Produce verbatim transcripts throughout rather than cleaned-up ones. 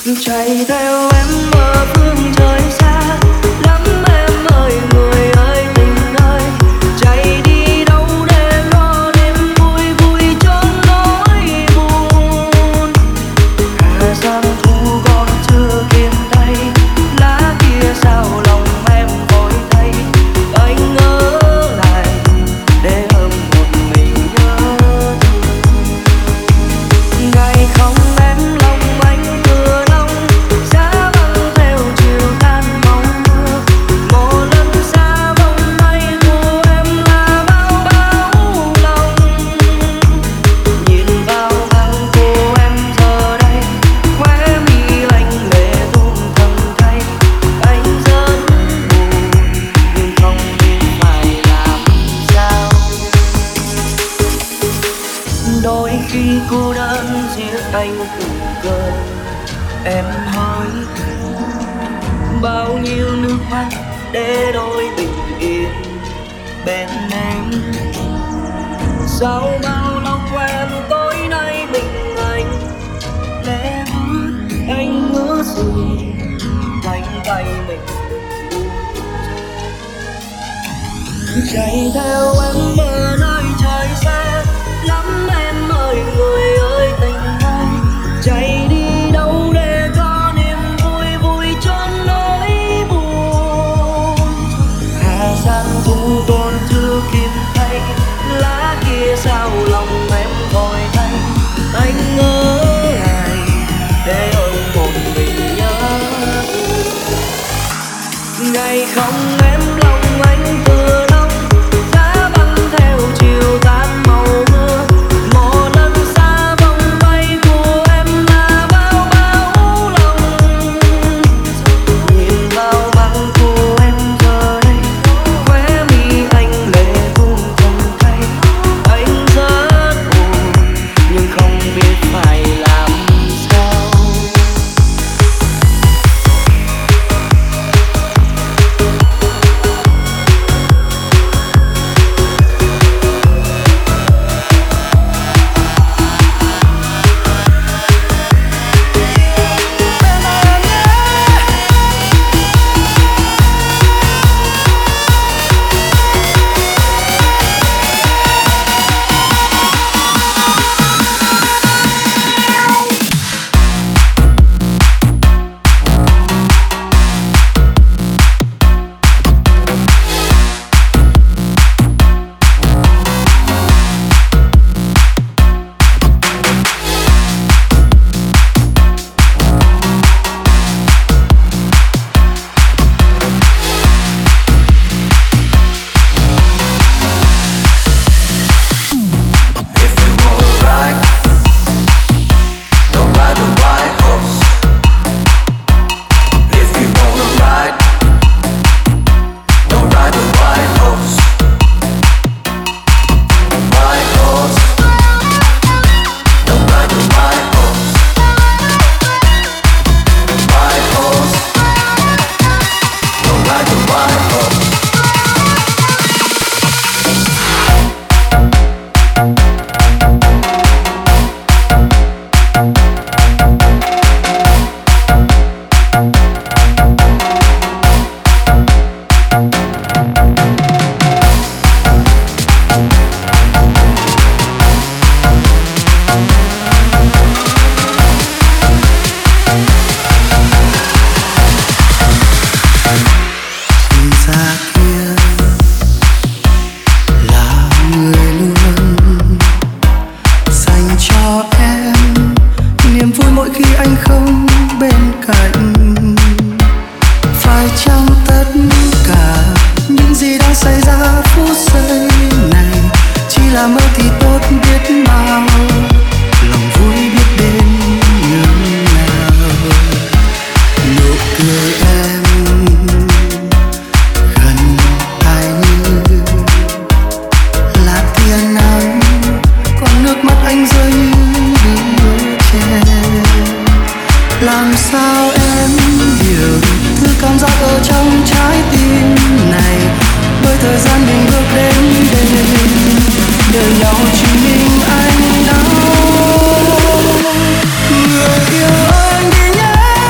chạy theo em ở phương trời xa lắm em ơi, người ơi tình ơi, chạy đi đâu để lo đêm vui vui chốn nỗi buồn. Hà giang thu còn chưa kịp tay, lá kia sao lòng em vội thay, anh ở lại để ôm một mình nhớ thương. Ngày không em lòng anh vừa nóng, giá băng theo chiều tan mong mưa. Một lần xa vòng tay của em là bao bão lòng. Nhìn vào thằng cô em giờ đây, khóe mi lạnh lệ tuôn thầm thay. Anh rất buồn nhưng không biết phải làm sao. Đôi khi cô đơn giết anh từng cơn em hối hận, bao nhiêu nước mắt để đổi bình yên bên em. Sau bao lâu quen tối nay mình anh lẽ bước anh ngỡ rồi cánh tay mình chạy theo em ở nơi trời xa lắm em ơi, người ơi tình ơi, chạy đi đâu để có niềm vui vui chốn nỗi buồn. Hà giang thu còn chưa kịp thay, lá kia sao lòng em vội thay, anh ở lại để ôm một mình nhớ thương. Ngày không em lòng anh vừa nóng, giá băng theo chiều tan màu mưa. Một lần xa vòng tay của em là bao bão lòng. Nhìn vào mặt của em giờ đây, khóe mi anh lệ tuôn thầm thay. Anh rất buồn nhưng không biết phải làm sao. Làm sao em hiểu thứ cảm giác ở trong trái tim này, bởi thời gian mình bước đến đây đợi nhau chỉ mình anh đau. Người yêu anh đi nhé,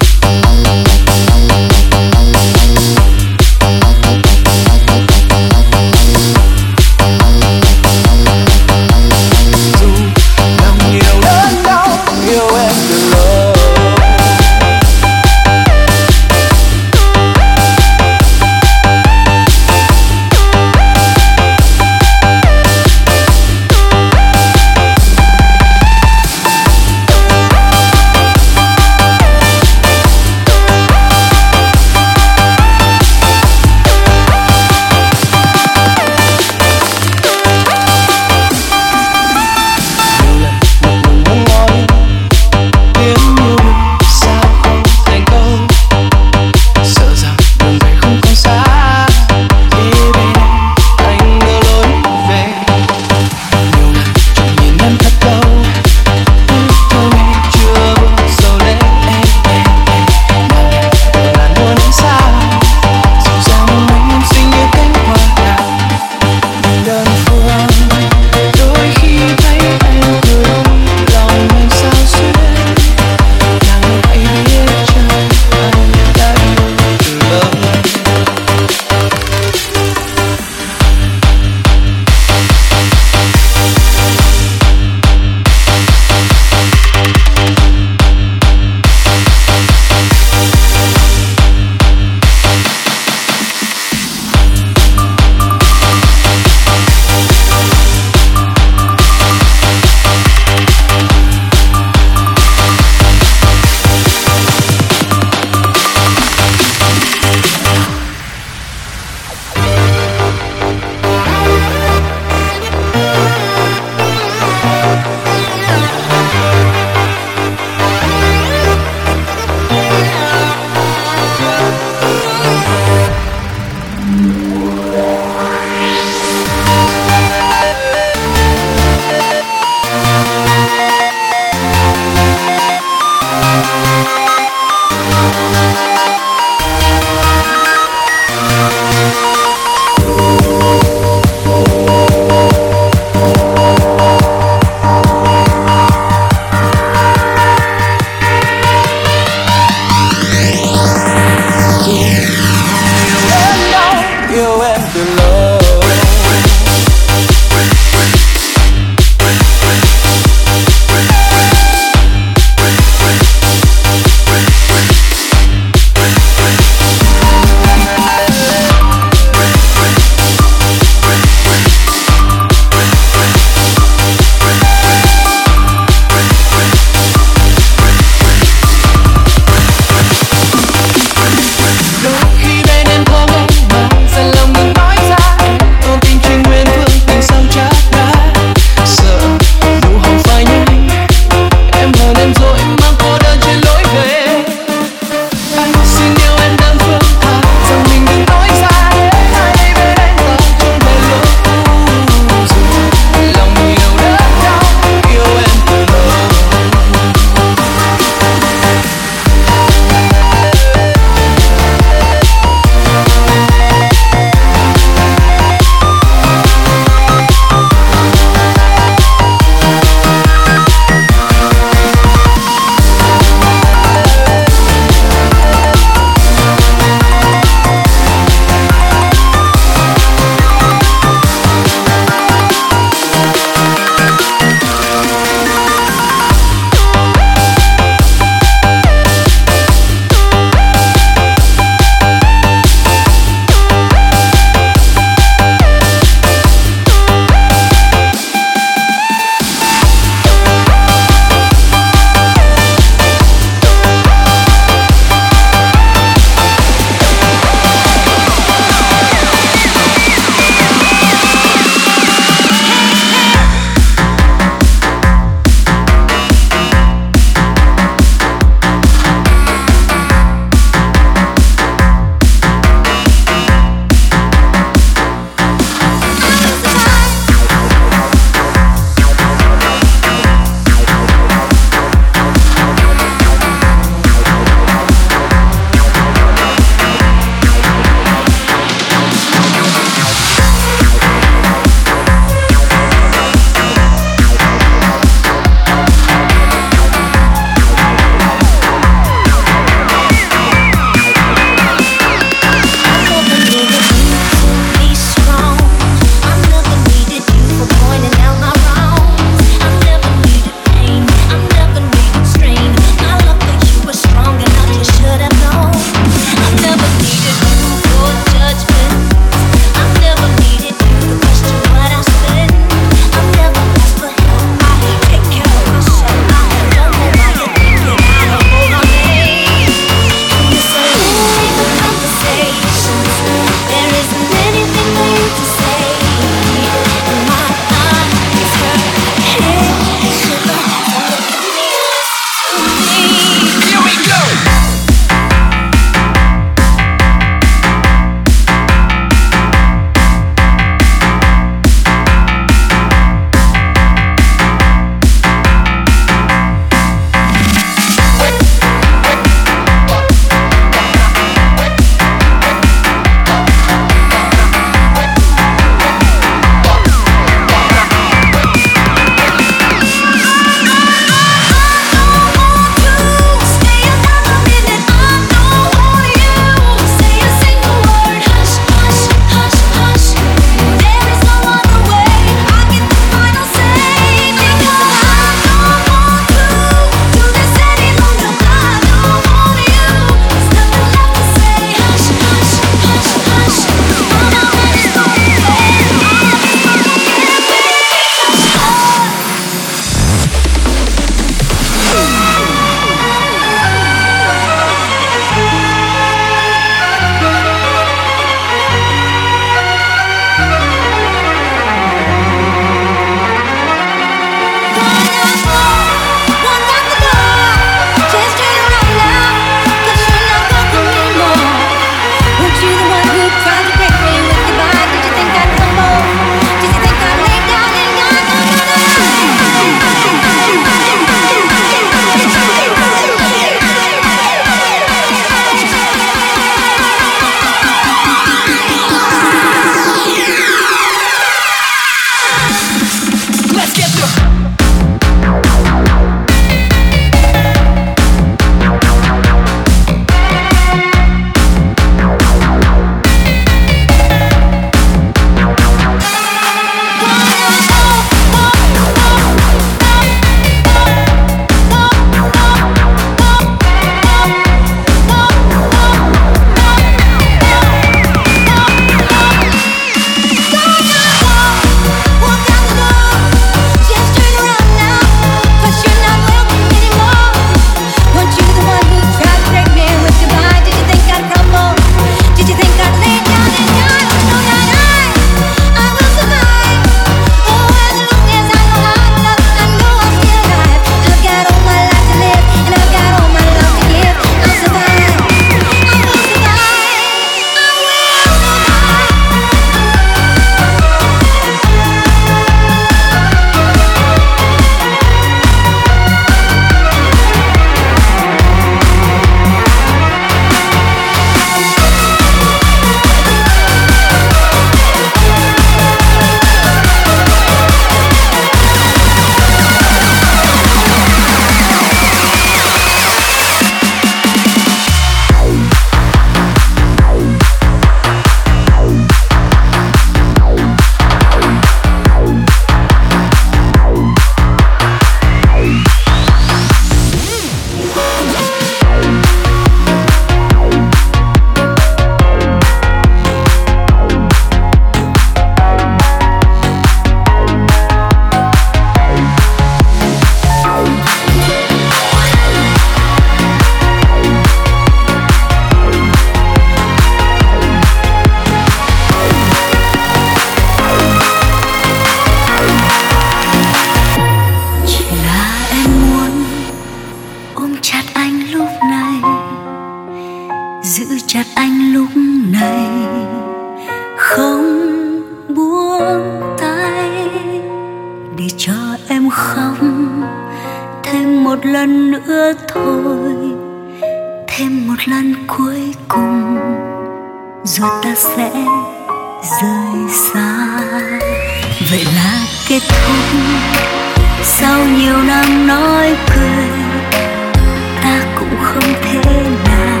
lần nữa thôi, thêm một lần cuối cùng rồi ta sẽ rời xa. Vậy là kết thúc sau nhiều năm nói cười, ta cũng không thể nào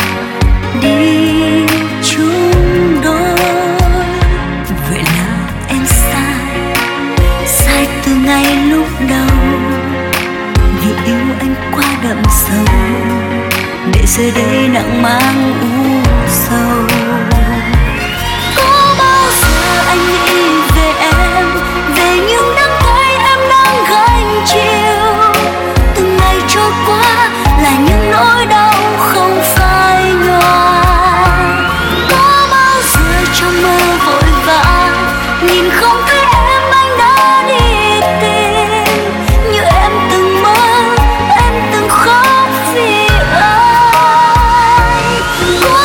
đi chung đôi. Vậy là em sai, sai từ ngay lúc đầu, vì yêu anh quá đậm sâu, để giờ đây nặng mang u sầu. Có bao giờ anh nghĩ về em, về những đắng cay em đang gánh chịu, từng ngày trôi qua là những nỗi đau không phai nhòa. Có bao giờ trong mơ vội vã nhìn không thấy em, anh đã đi tìm như em từng mơ, em từng khóc vì anh. Có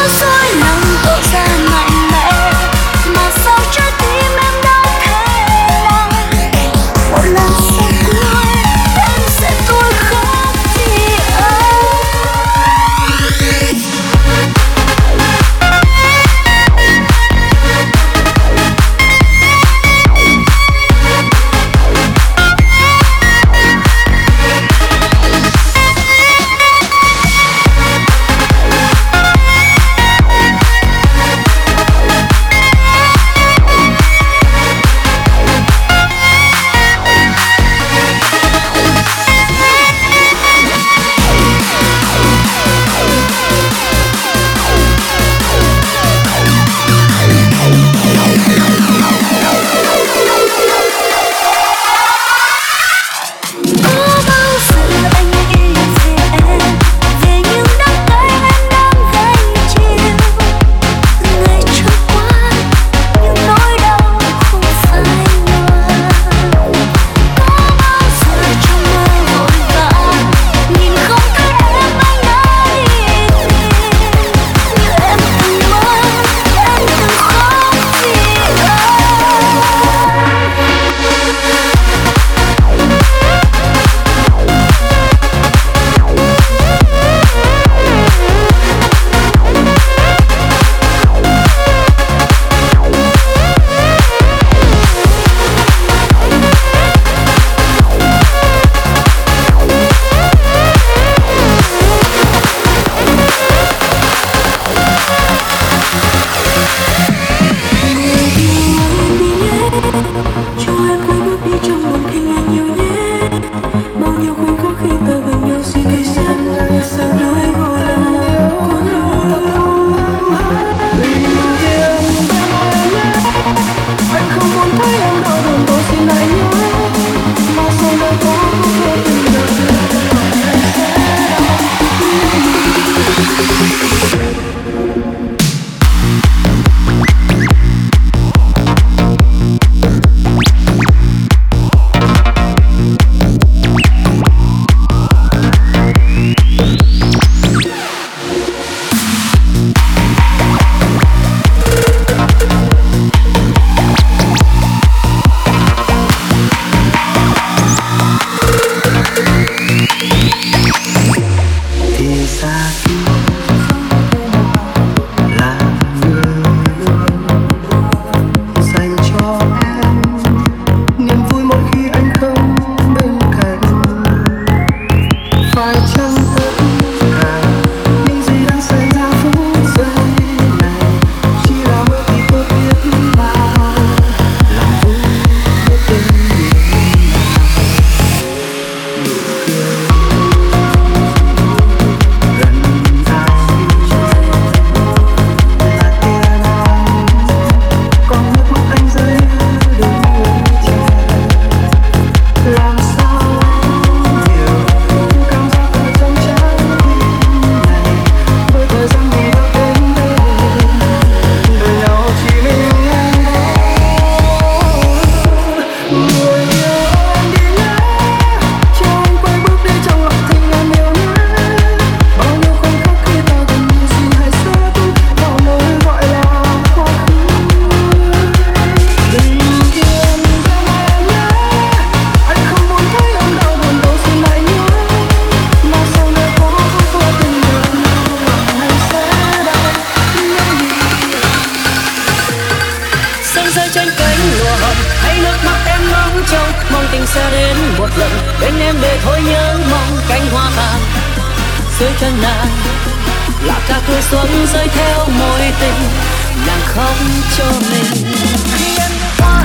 sương rơi trên cánh lụa hồng hay nước mắt em ngóng trông mong tình sẽ đến một lần bên em để thôi nhớ mong cánh hoa tàn dưới chân nàng là ca tuổi xuân rơi theo mối tình nàng khóc cho mình khi em qua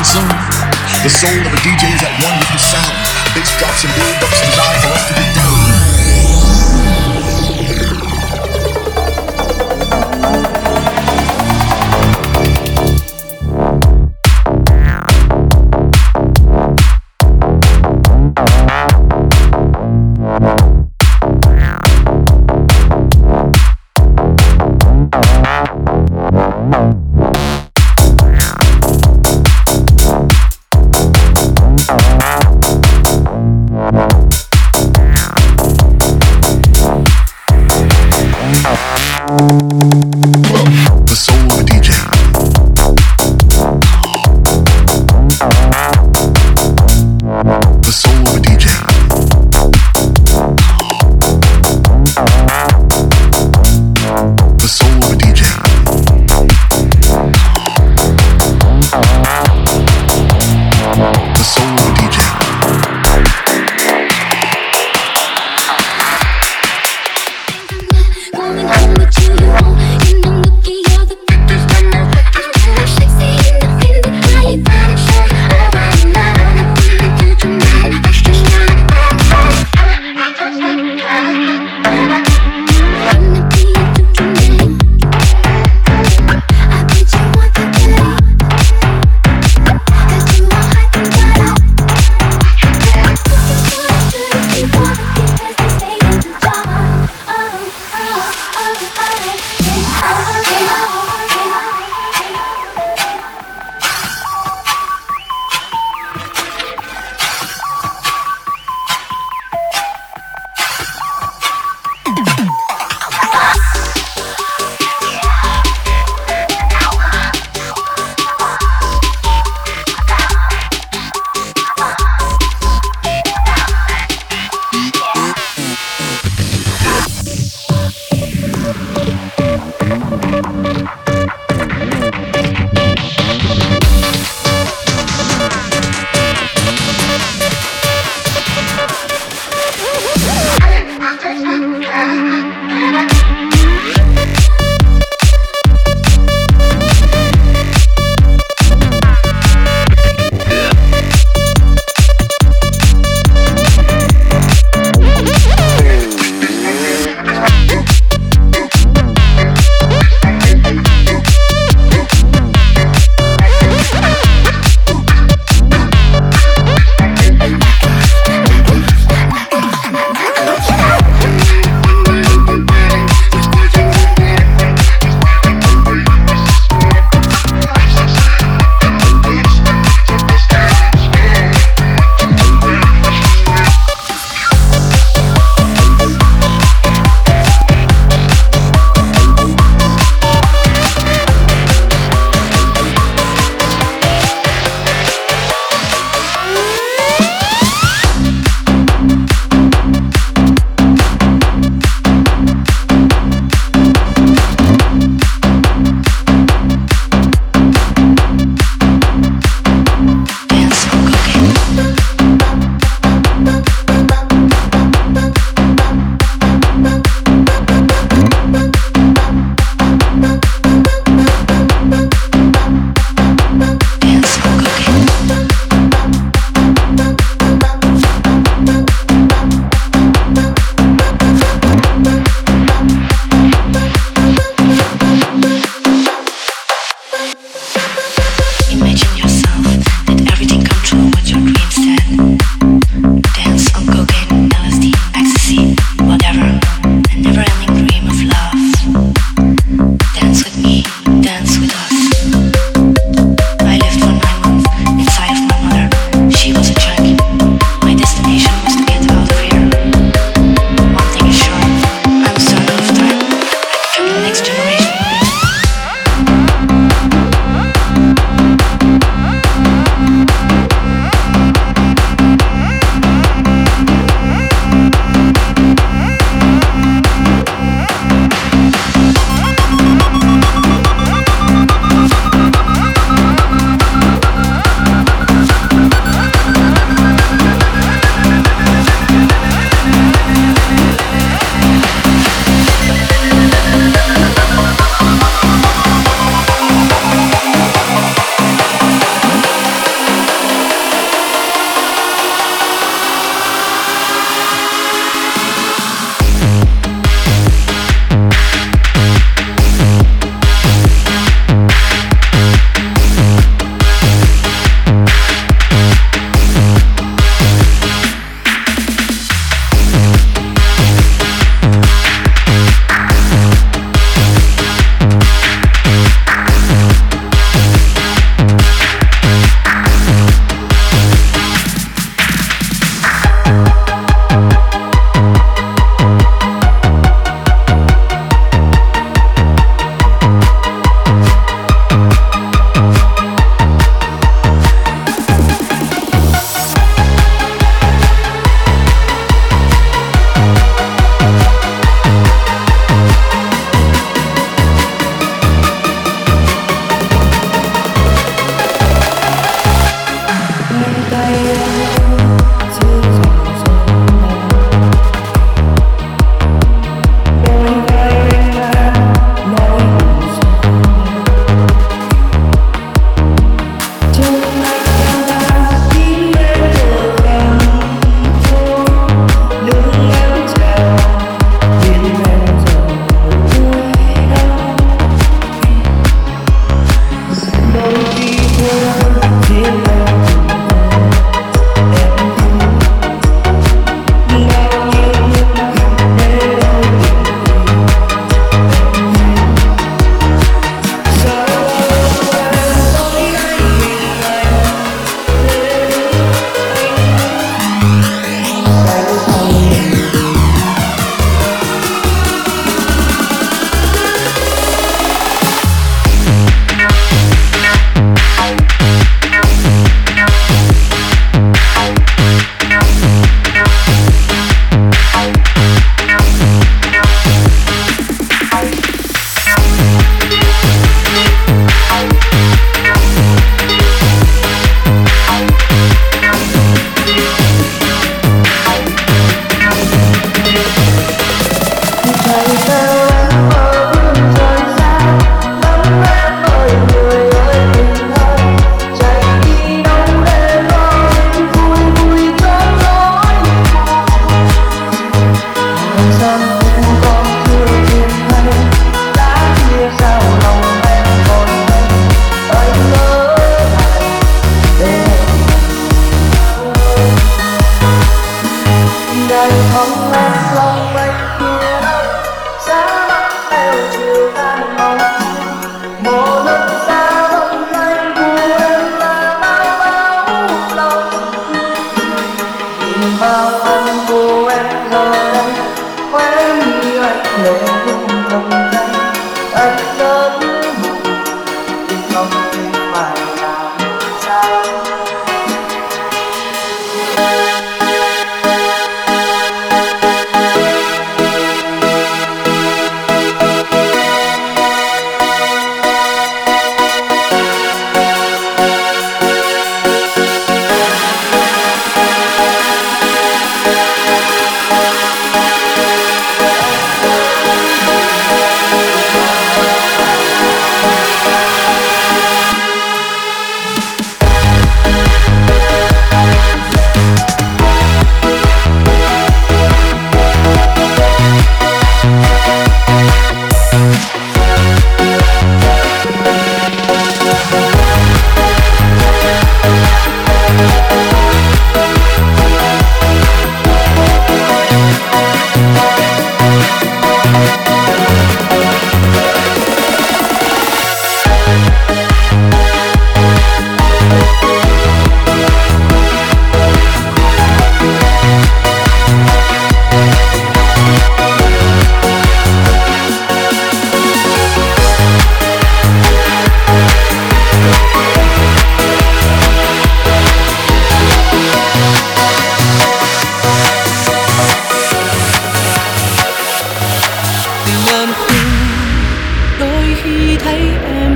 soon. The soul of a D J is at one with his sound. Bass drops and build-ups designed for us to get down. Going home with you, you know.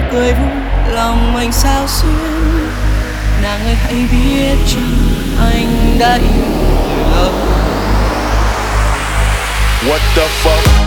cười vui lòng anh sao xuyên. Nàng ơi hãy biết chăng anh đã yêu từ lâu. What the fuck?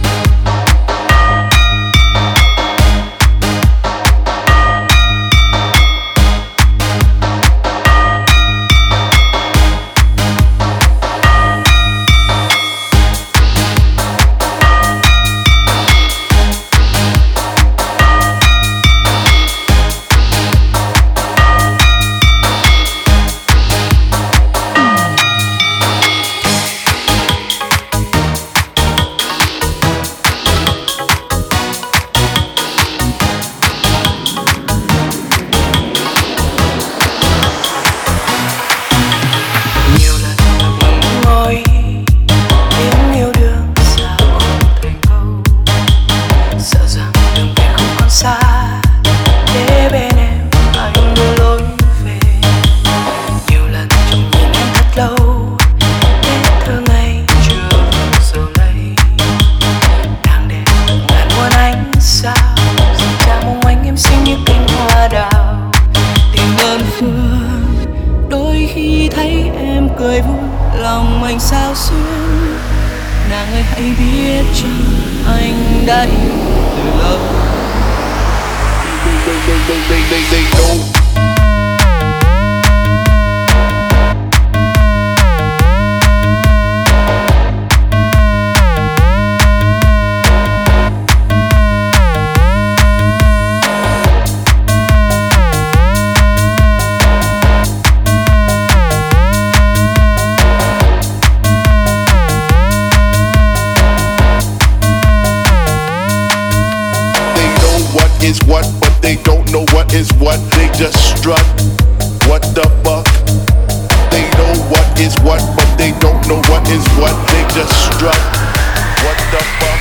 Cười vui lòng anh sao xuyên. Nàng ơi hãy biết chăng anh đã yêu từ lâu. They, they, they, they, they, they know. Is what, but they don't know what is what. They just strut. What the fuck? They know what is what, but they don't know what is what. They just strut. What the fuck?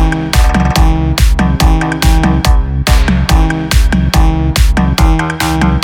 We'll be right back.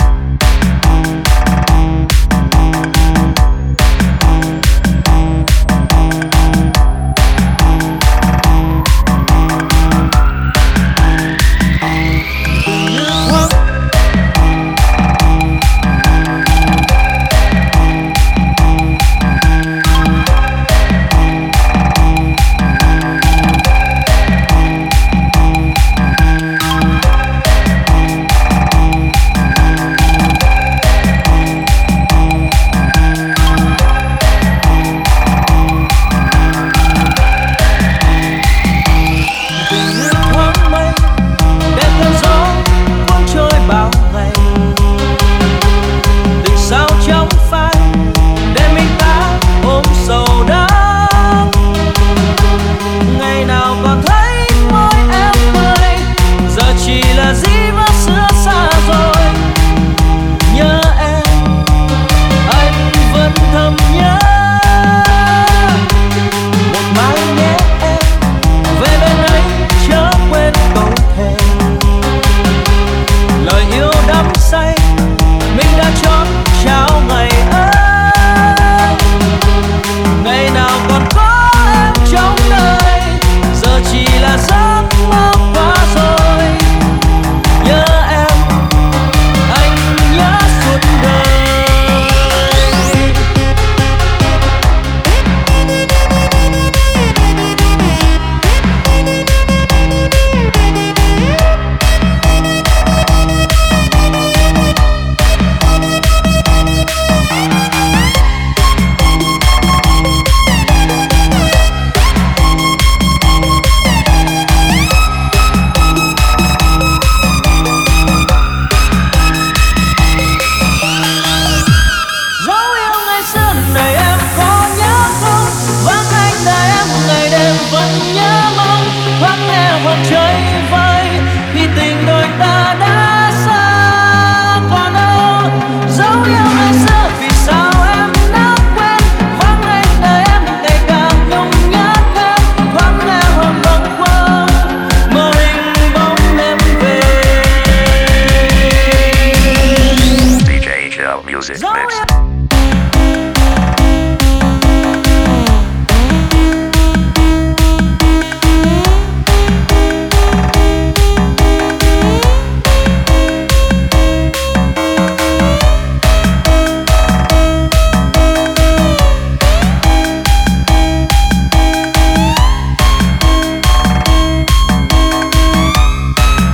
Zoya Music Zoya. Mix.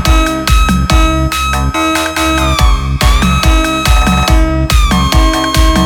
Hãy subscribe cho kênh Ghiền Mì Gõ để không bỏ lỡ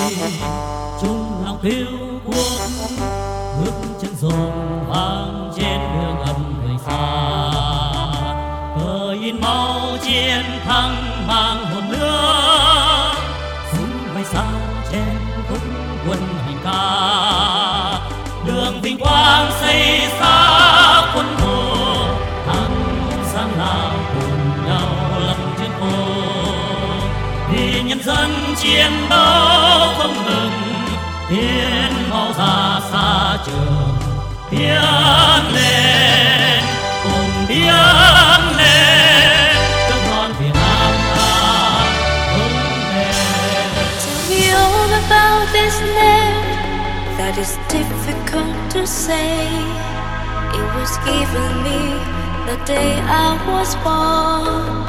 chung lòng yêu quốc, bước chân rộn vang trên đường âm người xa. Cờ in máu chiến thắng mang hồn nước, súng bay xa trên khúc quân hành ca. Đường vinh quang xây xa quân thù, thắng sang nào cùng nhau lập chiến phố. Vì nhân dân chiến đấu không ngừng, tiến mau ra xa trường, tiến lên cùng tiến lên, nước non Việt Nam ta vững bền. Tell me all about this name that is difficult to say. It was given me the day I was born.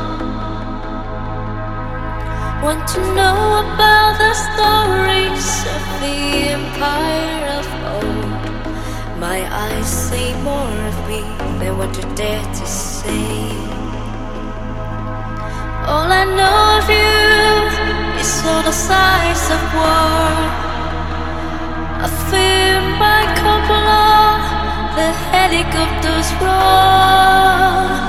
Want to know about the stories of the empire of old. My eyes say more of me than what you dare to say. All I know of you is all the size of war. A film by Coppola, the helicopters roar.